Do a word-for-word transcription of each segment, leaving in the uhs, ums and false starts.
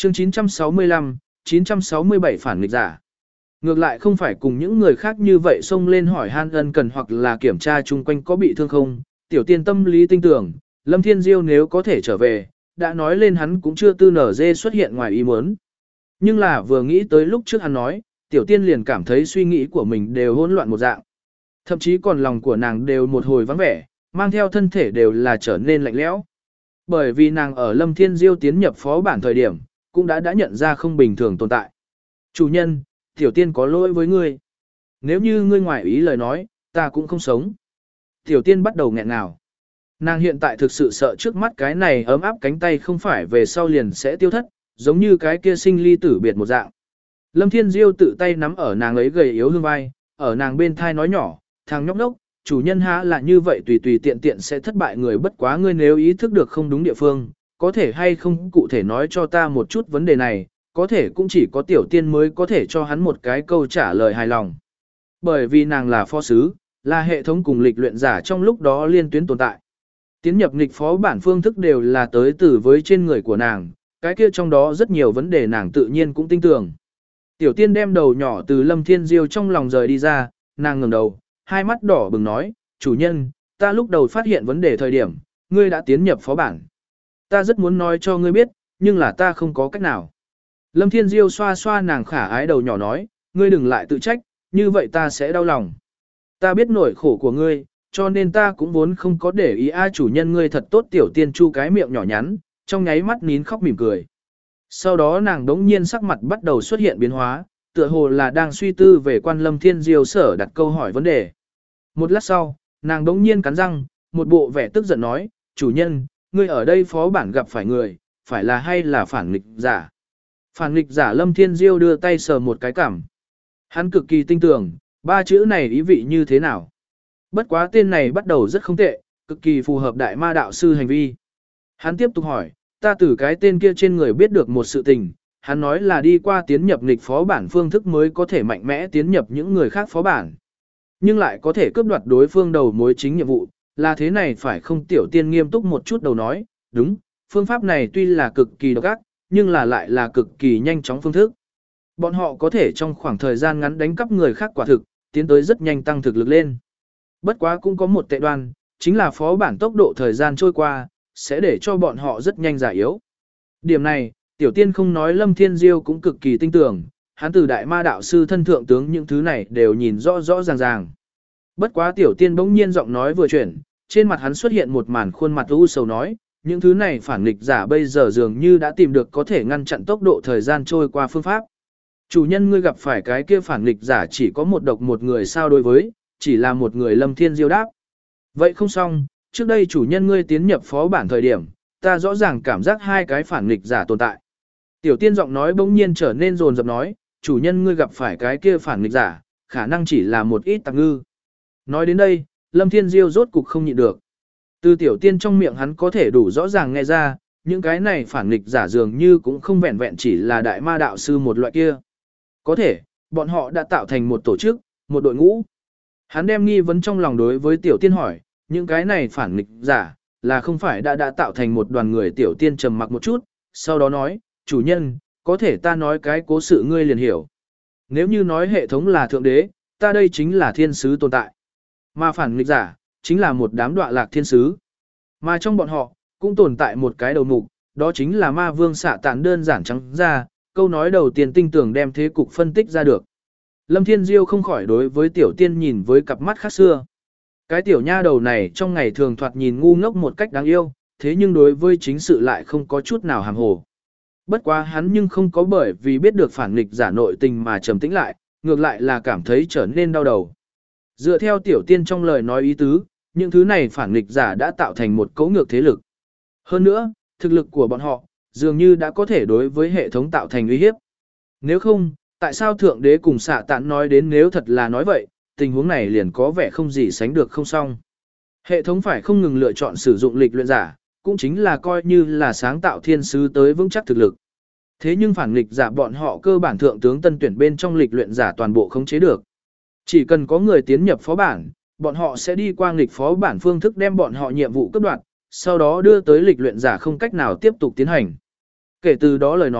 Chương chín trăm sáu mươi lăm, chín trăm sáu mươi bảy phản nghịch giả. Ngược lại không phải cùng những người khác như vậy xông lên hỏi han ân cần hoặc là kiểm tra chung quanh có bị thương không, tiểu tiên tâm lý tinh tưởng, Lâm Thiên Diêu nếu có thể trở về, đã nói lên hắn cũng chưa tư nở dê xuất hiện ngoài ý muốn. Nhưng là vừa nghĩ tới lúc trước hắn nói, tiểu tiên liền cảm thấy suy nghĩ của mình đều hỗn loạn một dạng. Thậm chí còn lòng của nàng đều một hồi vắng vẻ, mang theo thân thể đều là trở nên lạnh lẽo. Bởi vì nàng ở Lâm Thiên Diêu tiến nhập phó bản thời điểm, cũng đã đã nhận ra không bình thường tồn tại. Chủ nhân, tiểu tiên có lỗi với ngươi. Nếu như ngươi ngoài ý lời nói, ta cũng không sống. Tiểu tiên bắt đầu nghẹn ngào. Nàng hiện tại thực sự sợ trước mắt cái này ấm áp cánh tay không phải về sau liền sẽ tiêu thất, giống như cái kia sinh ly tử biệt một dạng. Lâm Thiên Diêu tự tay nắm ở nàng ấy gầy yếu hương vai, ở nàng bên thai nói nhỏ, thằng nhóc đốc, chủ nhân há là như vậy tùy tùy tiện tiện sẽ thất bại người, bất quá ngươi nếu ý thức được không đúng địa phương, có thể hay không cụ thể nói cho ta một chút vấn đề này, có thể cũng chỉ có tiểu tiên mới có thể cho hắn một cái câu trả lời hài lòng. Bởi vì nàng là phó sứ, là hệ thống cùng lịch luyện giả trong lúc đó liên tuyến tồn tại. Tiến nhập nghịch phó bản phương thức đều là tới từ với trên người của nàng, cái kia trong đó rất nhiều vấn đề nàng tự nhiên cũng tin tưởng. Tiểu tiên đem đầu nhỏ từ Lâm Thiên Diêu trong lòng rời đi ra, nàng ngẩng đầu, hai mắt đỏ bừng nói, chủ nhân, ta lúc đầu phát hiện vấn đề thời điểm, ngươi đã tiến nhập phó bản. Ta rất muốn nói cho ngươi biết, nhưng là ta không có cách nào. Lâm Thiên Diêu xoa xoa nàng khả ái đầu nhỏ nói, ngươi đừng lại tự trách, như vậy ta sẽ đau lòng. Ta biết nỗi khổ của ngươi, cho nên ta cũng vốn không có để ý ai chủ nhân ngươi thật tốt. Tiểu tiên chu cái miệng nhỏ nhắn, trong nháy mắt nín khóc mỉm cười. Sau đó nàng đống nhiên sắc mặt bắt đầu xuất hiện biến hóa, tựa hồ là đang suy tư về quan Lâm Thiên Diêu sở đặt câu hỏi vấn đề. Một lát sau, nàng đống nhiên cắn răng, một bộ vẻ tức giận nói, chủ nhân, ngươi ở đây phó bản gặp phải người, phải là hay là phản nghịch giả. Phản nghịch giả Lâm Thiên Diêu đưa tay sờ một cái cảm. Hắn cực kỳ tinh tường, ba chữ này ý vị như thế nào. Bất quá tên này bắt đầu rất không tệ, cực kỳ phù hợp đại ma đạo sư hành vi. Hắn tiếp tục hỏi, ta từ cái tên kia trên người biết được một sự tình, hắn nói là đi qua tiến nhập nghịch phó bản phương thức mới có thể mạnh mẽ tiến nhập những người khác phó bản. Nhưng lại có thể cướp đoạt đối phương đầu mối chính nhiệm vụ, là thế này phải không? Tiểu tiên nghiêm túc một chút đầu nói, đúng, phương pháp này tuy là cực kỳ độc ác, nhưng là lại là cực kỳ nhanh chóng phương thức. Bọn họ có thể trong khoảng thời gian ngắn đánh cắp người khác quả thực, tiến tới rất nhanh tăng thực lực lên. Bất quá cũng có một tệ đoan, chính là phó bản tốc độ thời gian trôi qua, sẽ để cho bọn họ rất nhanh già yếu. Điểm này, tiểu tiên không nói Lâm Thiên Diêu cũng cực kỳ tinh tưởng, hắn từ đại ma đạo sư thân thượng tướng những thứ này đều nhìn rõ rõ ràng ràng. Bất quá tiểu tiên bỗng nhiên giọng nói vừa chuyển, trên mặt hắn xuất hiện một màn khuôn mặt u sầu nói, những thứ này phản nghịch giả bây giờ dường như đã tìm được có thể ngăn chặn tốc độ thời gian trôi qua phương pháp. Chủ nhân ngươi gặp phải cái kia phản nghịch giả chỉ có một độc một người sao đối với, chỉ là một người. Lâm Thiên Diêu đáp. Vậy không xong, trước đây chủ nhân ngươi tiến nhập phó bản thời điểm, ta rõ ràng cảm giác hai cái phản nghịch giả tồn tại. Tiểu tiên giọng nói bỗng nhiên trở nên rồn rập nói, chủ nhân ngươi gặp phải cái kia phản nghịch giả, khả năng chỉ là một ít tạp ngư. Nói đến đây, Lâm Thiên Diêu rốt cục không nhịn được. Từ tiểu tiên trong miệng hắn có thể đủ rõ ràng nghe ra, những cái này phản nghịch giả dường như cũng không vẹn vẹn chỉ là đại ma đạo sư một loại kia. Có thể, bọn họ đã tạo thành một tổ chức, một đội ngũ. Hắn đem nghi vấn trong lòng đối với tiểu tiên hỏi, những cái này phản nghịch giả, là không phải đã đã tạo thành một đoàn người. Tiểu tiên trầm mặc một chút, sau đó nói, chủ nhân, có thể ta nói cái cố sự ngươi liền hiểu. Nếu như nói hệ thống là thượng đế, ta đây chính là thiên sứ tồn tại. Mà phản nghịch giả, chính là một đám đọa lạc thiên sứ. Mà trong bọn họ, cũng tồn tại một cái đầu mục, đó chính là ma vương xạ tàn. Đơn giản trắng ra, câu nói đầu tiên tinh tường đem thế cục phân tích ra được. Lâm Thiên Diêu không khỏi đối với tiểu tiên nhìn với cặp mắt khác xưa. Cái tiểu nha đầu này trong ngày thường thoạt nhìn ngu ngốc một cách đáng yêu, thế nhưng đối với chính sự lại không có chút nào hàm hồ. Bất quá hắn nhưng không có bởi vì biết được phản nghịch giả nội tình mà trầm tĩnh lại, ngược lại là cảm thấy trở nên đau đầu. Dựa theo tiểu tiên trong lời nói ý tứ, những thứ này phản nghịch giả đã tạo thành một cấu ngược thế lực. Hơn nữa, thực lực của bọn họ, dường như đã có thể đối với hệ thống tạo thành uy hiếp. Nếu không, tại sao Thượng Đế cùng xạ tạn nói đến nếu thật là nói vậy, tình huống này liền có vẻ không gì sánh được không xong. Hệ thống phải không ngừng lựa chọn sử dụng lịch luyện giả, cũng chính là coi như là sáng tạo thiên sứ tới vững chắc thực lực. Thế nhưng phản nghịch giả bọn họ cơ bản thượng tướng tân tuyển bên trong lịch luyện giả toàn bộ không chế được. Chỉ cần có người tiến nhập phó bản, bọn họ sẽ đi qua nghịch phó bản phương thức đem bọn họ nhiệm vụ cấp đoạt, sau đó đưa tới lịch luyện giả không cách nào tiếp tục tiến hành. Kể từ đó lời nói,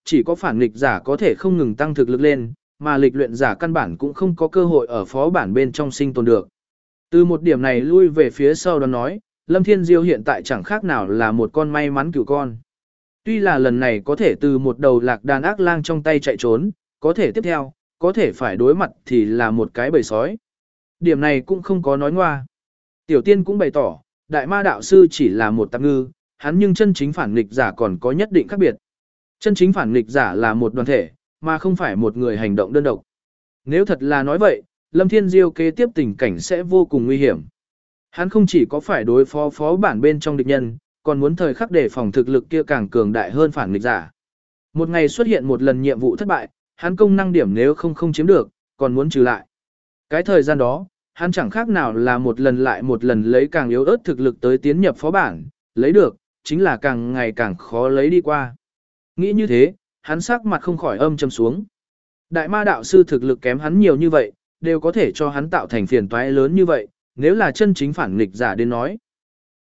chỉ có phản nghịch giả có thể không ngừng tăng thực lực lên, mà lịch luyện giả căn bản cũng không có cơ hội ở phó bản bên trong sinh tồn được. Từ một điểm này lui về phía sau đó nói, Lâm Thiên Diêu hiện tại chẳng khác nào là một con may mắn cửu con. Tuy là lần này có thể từ một đầu lạc đàn ác lang trong tay chạy trốn, có thể tiếp theo, có thể phải đối mặt thì là một cái bầy sói. Điểm này cũng không có nói ngoa. Tiểu tiên cũng bày tỏ, đại ma đạo sư chỉ là một tạp ngư, hắn nhưng chân chính phản nghịch giả còn có nhất định khác biệt. Chân chính phản nghịch giả là một đoàn thể, mà không phải một người hành động đơn độc. Nếu thật là nói vậy, Lâm Thiên Diêu kế tiếp tình cảnh sẽ vô cùng nguy hiểm. Hắn không chỉ có phải đối phó phó bản bên trong địch nhân, còn muốn thời khắc để phòng thực lực kia càng cường đại hơn phản nghịch giả. Một ngày xuất hiện một lần nhiệm vụ thất bại, hắn công năng điểm nếu không không chiếm được, còn muốn trừ lại. Cái thời gian đó, hắn chẳng khác nào là một lần lại một lần lấy càng yếu ớt thực lực tới tiến nhập phó bản, lấy được, chính là càng ngày càng khó lấy đi qua. Nghĩ như thế, hắn sắc mặt không khỏi âm trầm xuống. Đại ma đạo sư thực lực kém hắn nhiều như vậy, đều có thể cho hắn tạo thành phiền toái lớn như vậy, nếu là chân chính phản nghịch giả đến nói.